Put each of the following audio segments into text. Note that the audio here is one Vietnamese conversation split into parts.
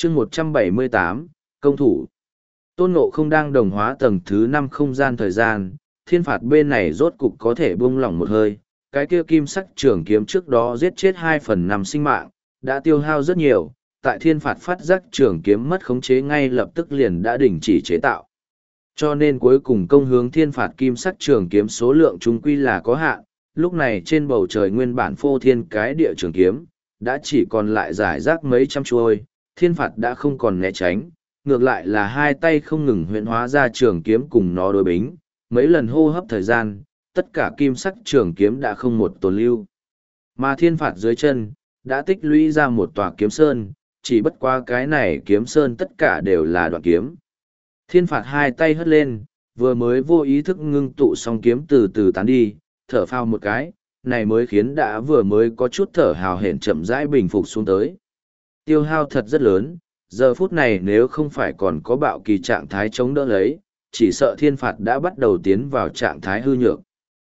chương 178, công thủ. Tôn Ngộ không đang đồng hóa tầng thứ 5 không gian thời gian, thiên phạt bên này rốt cục có thể buông lỏng một hơi, cái kia kim sắc trường kiếm trước đó giết chết 2/5 sinh mạng, đã tiêu hao rất nhiều, tại thiên phạt phát giác trường kiếm mất khống chế ngay lập tức liền đã đình chỉ chế tạo. Cho nên cuối cùng công hướng thiên phạt kim sắc trường kiếm số lượng trung quy là có hạn, lúc này trên bầu trời nguyên bản phô thiên cái địa trường kiếm, đã chỉ còn lại giải rác mấy trăm chuôi, thiên phạt đã không còn né tránh, ngược lại là hai tay không ngừng huyễn hóa ra trường kiếm cùng nó đối bính, mấy lần hô hấp thời gian, tất cả kim sắc trường kiếm đã không một tồn lưu. Mà thiên phạt dưới chân, đã tích lũy ra một tòa kiếm sơn, chỉ bất qua cái này kiếm sơn tất cả đều là đoạn kiếm. Thiên phạt hai tay hất lên, vừa mới vô ý thức ngưng tụ xong kiếm từ từ tán đi, thở phào một cái, này mới khiến đã vừa mới có chút thở hào hển chậm rãi bình phục xuống tới. Tiêu hao thật rất lớn, giờ phút này nếu không phải còn có bạo kỳ trạng thái chống đỡ lấy, chỉ sợ thiên phạt đã bắt đầu tiến vào trạng thái hư nhược.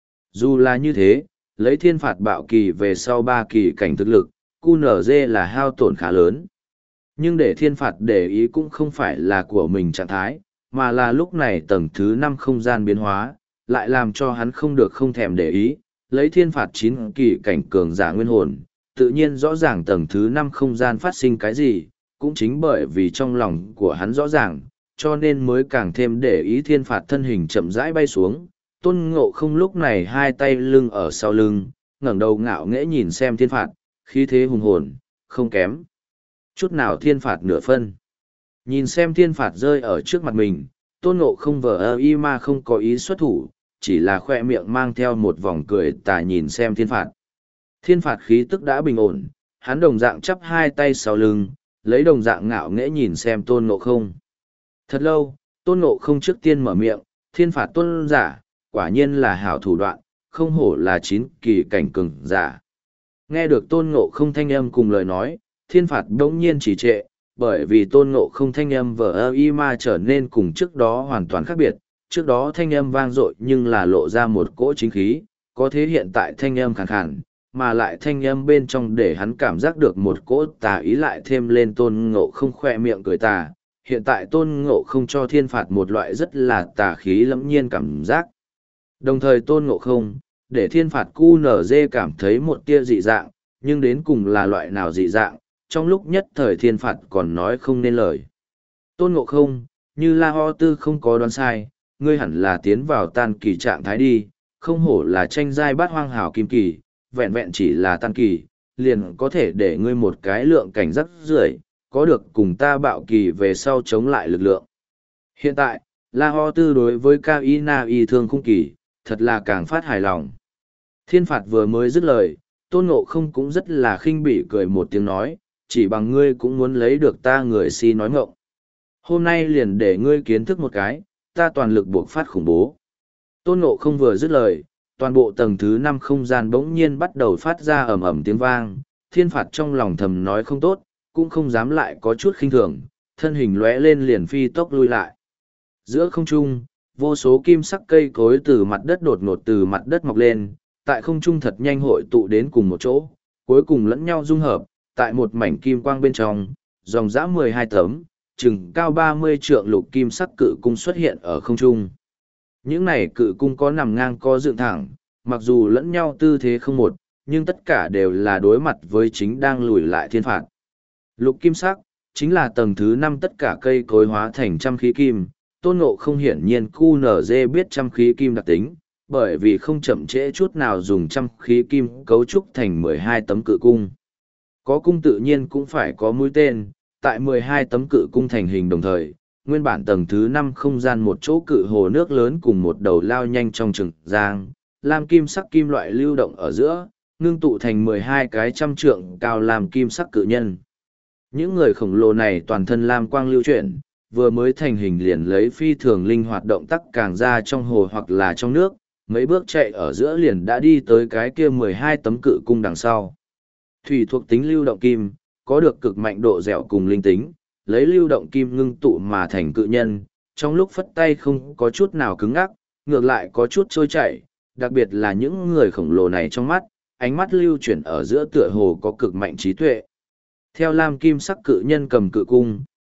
Dù là như thế, lấy thiên phạt bạo kỳ về sau 3 kỳ cảnh thực lực, QNZ là hao tổn khá lớn. Nhưng để thiên phạt để ý cũng không phải là của mình trạng thái, mà là lúc này tầng thứ 5 không gian biến hóa, lại làm cho hắn không được không thèm để ý, lấy thiên phạt 9 kỳ cảnh cường giả nguyên hồn, tự nhiên rõ ràng tầng thứ 5 không gian phát sinh cái gì, cũng chính bởi vì trong lòng của hắn rõ ràng, cho nên mới càng thêm để ý thiên phạt thân hình chậm rãi bay xuống. Tôn Ngộ không lúc này hai tay lưng ở sau lưng, ngẩng đầu ngạo nghễ nhìn xem thiên phạt, khí thế hùng hồn, không kém chút nào thiên phạt nửa phân. Nhìn xem thiên phạt rơi ở trước mặt mình, Tôn Ngộ không vờ y mà không có ý xuất thủ, chỉ là khoe miệng mang theo một vòng cười tà nhìn xem thiên phạt. Thiên phạt khí tức đã bình ổn, hắn đồng dạng chắp hai tay sau lưng, lấy đồng dạng ngạo nghễ nhìn xem Tôn Ngộ không. Thật lâu, Tôn Ngộ không trước tiên mở miệng, thiên phạt tôn giả, quả nhiên là hảo thủ đoạn, không hổ là 9 kỳ cảnh cường giả. Nghe được Tôn Ngộ không thanh âm cùng lời nói, thiên phạt đống nhiên chỉ trệ, bởi vì Tôn Ngộ không thanh âm vờ y mà trở nên cùng trước đó hoàn toàn khác biệt. Trước đó thanh âm vang dội nhưng là lộ ra một cỗ chính khí, có thế hiện tại thanh âm khàn khàn, mà lại thanh âm bên trong để hắn cảm giác được một cỗ tà ý lại thêm lên Tôn Ngộ không khoe miệng cười tà. Hiện tại Tôn Ngộ không cho thiên phạt một loại rất là tà khí lẫm nhiên cảm giác. Đồng thời Tôn Ngộ không, để thiên phạt QNZ cảm thấy một tia dị dạng, nhưng đến cùng là loại nào dị dạng, trong lúc nhất thời thiên phạt còn nói không nên lời. Tôn Ngộ không, như La Ho Tư không có đoán sai, ngươi hẳn là tiến vào tan kỳ trạng thái đi, không hổ là tranh giai bát hoang hảo kim kỳ, vẹn vẹn chỉ là tan kỳ, liền có thể để ngươi một cái lượng cảnh rất rưỡi, có được cùng ta bạo kỳ về sau chống lại lực lượng. Hiện tại, La Ho Tư đối với Cao Y Na Y thương khung kỳ, thật là càng phát hài lòng. Thiên phạt vừa mới dứt lời, Tôn Ngộ không cũng rất là khinh bỉ cười một tiếng nói, chỉ bằng ngươi cũng muốn lấy được ta người si nói ngọng. Hôm nay liền để ngươi kiến thức một cái, ta toàn lực buộc phát khủng bố. Tôn Ngộ không vừa dứt lời, toàn bộ tầng thứ 5 không gian bỗng nhiên bắt đầu phát ra ầm ầm tiếng vang, thiên phạt trong lòng thầm nói không tốt, cũng không dám lại có chút khinh thường, thân hình lóe lên liền phi tốc lui lại. Giữa không trung, vô số kim sắc cây cối từ mặt đất đột ngột từ mặt đất mọc lên, tại không trung thật nhanh hội tụ đến cùng một chỗ, cuối cùng lẫn nhau dung hợp, tại một mảnh kim quang bên trong, dòng dã 12 tấm, chừng cao 30 trượng lục kim sắc cự cung xuất hiện ở không trung. Những này cự cung có nằm ngang có dựng thẳng, mặc dù lẫn nhau tư thế không một, nhưng tất cả đều là đối mặt với chính đang lùi lại thiên phạt. Lục kim sắc, chính là tầng thứ 5 tất cả cây cối hóa thành trăm khí kim. Tôn Ngộ không hiển nhiên QNZ biết trăm khí kim đặc tính, bởi vì không chậm trễ chút nào dùng trăm khí kim cấu trúc thành 12 tấm cự cung. Có cung tự nhiên cũng phải có mũi tên, tại 12 tấm cự cung thành hình đồng thời, nguyên bản tầng thứ 5 không gian một chỗ cự hồ nước lớn cùng một đầu lao nhanh trong trường giang, lam kim sắc kim loại lưu động ở giữa, ngưng tụ thành 12 cái trăm trượng cao lam kim sắc cự nhân. Những người khổng lồ này toàn thân lam quang lưu chuyển, vừa mới thành hình liền lấy phi thường linh hoạt động tác càng ra trong hồ hoặc là trong nước, mấy bước chạy ở giữa liền đã đi tới cái kia 12 tấm cự cung đằng sau. Thủy thuộc tính lưu động kim, có được cực mạnh độ dẻo cùng linh tính, lấy lưu động kim ngưng tụ mà thành cự nhân, trong lúc phất tay không có chút nào cứng ngắc, ngược lại có chút trôi chảy, đặc biệt là những người khổng lồ này trong mắt, ánh mắt lưu chuyển ở giữa tựa hồ có cực mạnh trí tuệ. Theo lam kim sắc cự nhân cầm cự cung,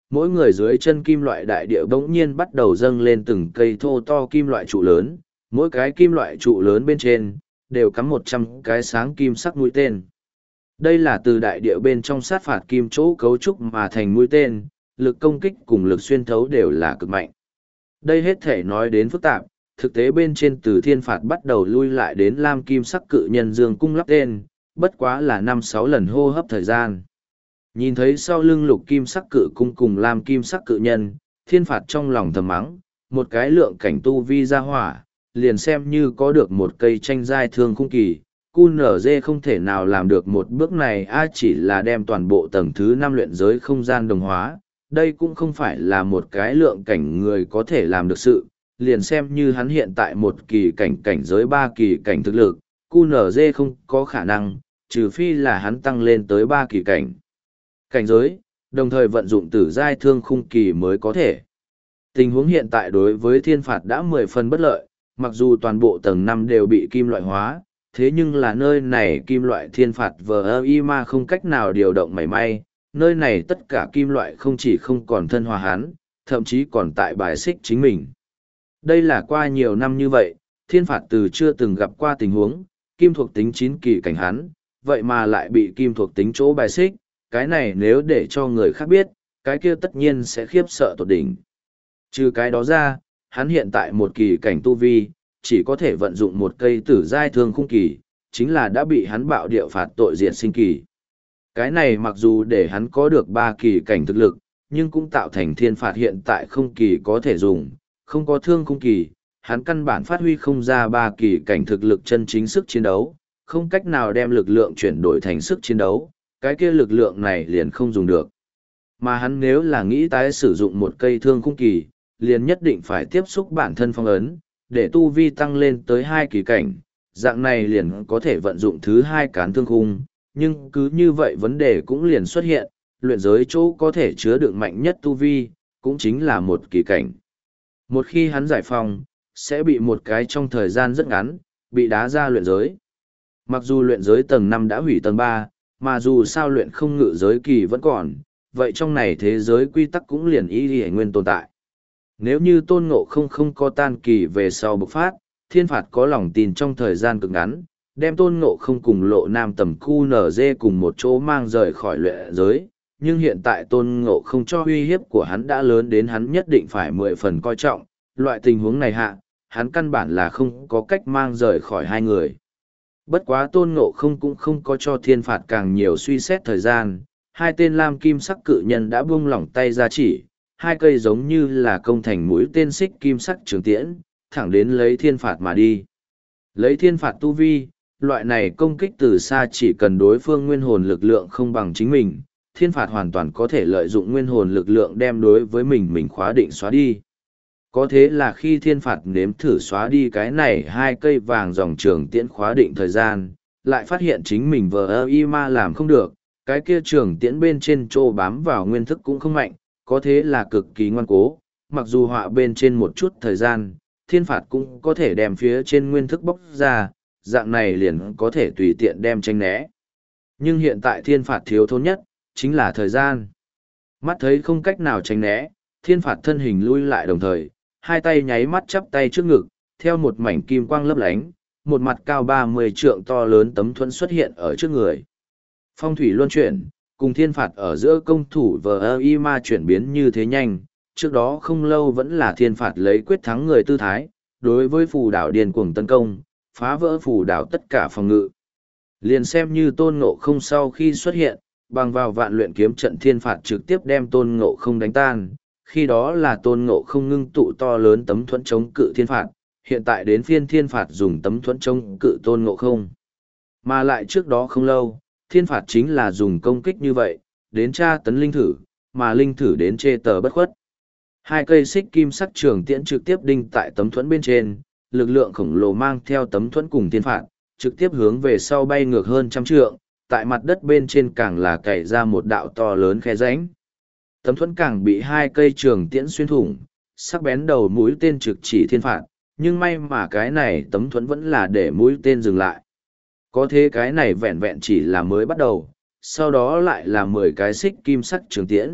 mỗi người dưới chân kim loại đại địa bỗng nhiên bắt đầu dâng lên từng cây thô to kim loại trụ lớn, mỗi cái kim loại trụ lớn bên trên, đều cắm 100 cái sáng kim sắc mũi tên. Đây là từ đại địa bên trong sát phạt kim chỗ cấu trúc mà thành mũi tên, lực công kích cùng lực xuyên thấu đều là cực mạnh. Đây hết thể nói đến phức tạp, thực tế bên trên từ thiên phạt bắt đầu lui lại đến lam kim sắc cự nhân dương cung lắp tên, bất quá là 5-6 lần hô hấp thời gian. Nhìn thấy sau lưng lục kim sắc cự cung cùng lam kim sắc cự nhân, thiên phạt trong lòng thầm mắng, một cái lượng cảnh tu vi ra hỏa, liền xem như có được một cây tranh giai thương khung kỳ, QNZ không thể nào làm được một bước này chỉ là đem toàn bộ tầng thứ 5 luyện giới không gian đồng hóa, đây cũng không phải là một cái lượng cảnh người có thể làm được sự, liền xem như hắn hiện tại một kỳ cảnh cảnh giới 3 kỳ cảnh thực lực, QNZ không có khả năng, trừ phi là hắn tăng lên tới 3 kỳ cảnh. Cảnh giới, đồng thời vận dụng tử giai thương khung kỳ mới có thể. Tình huống hiện tại đối với thiên phạt đã 10 phần bất lợi, mặc dù toàn bộ tầng 5 đều bị kim loại hóa, thế nhưng là nơi này kim loại thiên phạt VIMA không cách nào điều động mảy may, nơi này tất cả kim loại không chỉ không còn thân hòa hắn, thậm chí còn tại bài xích chính mình. Đây là qua nhiều năm như vậy, thiên phạt từ chưa từng gặp qua tình huống, kim thuộc tính 9 kỳ cảnh hắn, vậy mà lại bị kim thuộc tính chỗ bài xích, cái này nếu để cho người khác biết, cái kia tất nhiên sẽ khiếp sợ tột đỉnh. Trừ cái đó ra, hắn hiện tại một kỳ cảnh tu vi, chỉ có thể vận dụng một cây tử giai thương khung kỳ, chính là đã bị hắn bạo địa phạt tội diệt sinh kỳ. Cái này mặc dù để hắn có được 3 kỳ cảnh thực lực, nhưng cũng tạo thành thiên phạt hiện tại không kỳ có thể dùng, không có thương khung kỳ, hắn căn bản phát huy không ra 3 kỳ cảnh thực lực chân chính sức chiến đấu, không cách nào đem lực lượng chuyển đổi thành sức chiến đấu, cái kia lực lượng này liền không dùng được. Mà hắn nếu là nghĩ tái sử dụng một cây thương khung kỳ, liền nhất định phải tiếp xúc bản thân phong ấn, để tu vi tăng lên tới 2 kỳ cảnh, dạng này liền có thể vận dụng thứ 2 cán thương khung, nhưng cứ như vậy vấn đề cũng liền xuất hiện, luyện giới chỗ có thể chứa đựng mạnh nhất tu vi, cũng chính là một kỳ cảnh. Một khi hắn giải phong, sẽ bị một cái trong thời gian rất ngắn, bị đá ra luyện giới. Mặc dù luyện giới tầng 5 đã hủy tầng 3, mà dù sao luyện không ngự giới kỳ vẫn còn, vậy trong này thế giới quy tắc cũng liền y nguyên tồn tại. Nếu như tôn ngộ không có tan kỳ về sau bộc phát, thiên phạt có lòng tin trong thời gian cực ngắn, đem tôn ngộ không cùng lộ nam tầm QNZ cùng một chỗ mang rời khỏi luyện giới, nhưng hiện tại tôn ngộ không cho uy hiếp của hắn đã lớn đến hắn nhất định phải 10 phần coi trọng, loại tình huống này hạ, hắn căn bản là không có cách mang rời khỏi hai người. Bất quá tôn ngộ không cũng không có cho thiên phạt càng nhiều suy xét thời gian, hai tên lam kim sắc cự nhân đã buông lỏng tay ra chỉ, hai cây giống như là công thành mũi tên xích kim sắc trường tiễn, thẳng đến lấy thiên phạt mà đi. Lấy thiên phạt tu vi, loại này công kích từ xa chỉ cần đối phương nguyên hồn lực lượng không bằng chính mình, thiên phạt hoàn toàn có thể lợi dụng nguyên hồn lực lượng đem đối với mình khóa định xóa đi. Có thế là khi thiên phạt nếm thử xóa đi cái này hai cây vàng dòng trường tiễn khóa định thời gian, lại phát hiện chính mình VIMA làm không được, cái kia trường tiễn bên trên trô bám vào nguyên thức cũng không mạnh, có thế là cực kỳ ngoan cố, mặc dù họa bên trên một chút thời gian, thiên phạt cũng có thể đem phía trên nguyên thức bóc ra, dạng này liền có thể tùy tiện đem tranh né. Nhưng hiện tại thiên phạt thiếu thốn nhất, chính là thời gian. Mắt thấy không cách nào tránh né, thiên phạt thân hình lui lại đồng thời, hai tay nháy mắt chắp tay trước ngực, theo một mảnh kim quang lấp lánh, một mặt cao 30 trượng to lớn tấm thuẫn xuất hiện ở trước người. Phong thủy luân chuyển, cùng thiên phạt ở giữa công thủ VIMA chuyển biến như thế nhanh, trước đó không lâu vẫn là thiên phạt lấy quyết thắng người tư thái, đối với phù đảo điên cuồng tấn công, phá vỡ phù đảo tất cả phòng ngự. Liền xem như tôn ngộ không sau khi xuất hiện, bằng vào vạn luyện kiếm trận thiên phạt trực tiếp đem tôn ngộ không đánh tan, khi đó là tôn ngộ không ngưng tụ to lớn tấm thuẫn chống cự thiên phạt, hiện tại đến phiên thiên phạt dùng tấm thuẫn chống cự tôn ngộ không. Mà lại trước đó không lâu, thiên phạt chính là dùng công kích như vậy, đến tra tấn linh thử, mà linh thử đến chê tờ bất khuất. Hai cây xích kim sắc trường tiễn trực tiếp đinh tại tấm thuẫn bên trên, lực lượng khổng lồ mang theo tấm thuẫn cùng thiên phạt, trực tiếp hướng về sau bay ngược hơn 100 trượng, tại mặt đất bên trên càng là cày ra một đạo to lớn khe rãnh. Tấm thuẫn càng bị hai cây trường tiễn xuyên thủng, sắc bén đầu mũi tên trực chỉ thiên phạt, nhưng may mà cái này tấm thuẫn vẫn là để mũi tên dừng lại. Có thế cái này vẹn vẹn chỉ là mới bắt đầu, sau đó lại là 10 cái xích kim sắc trường tiễn,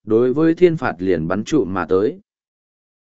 đối với thiên phạt liền bắn trụ mà tới.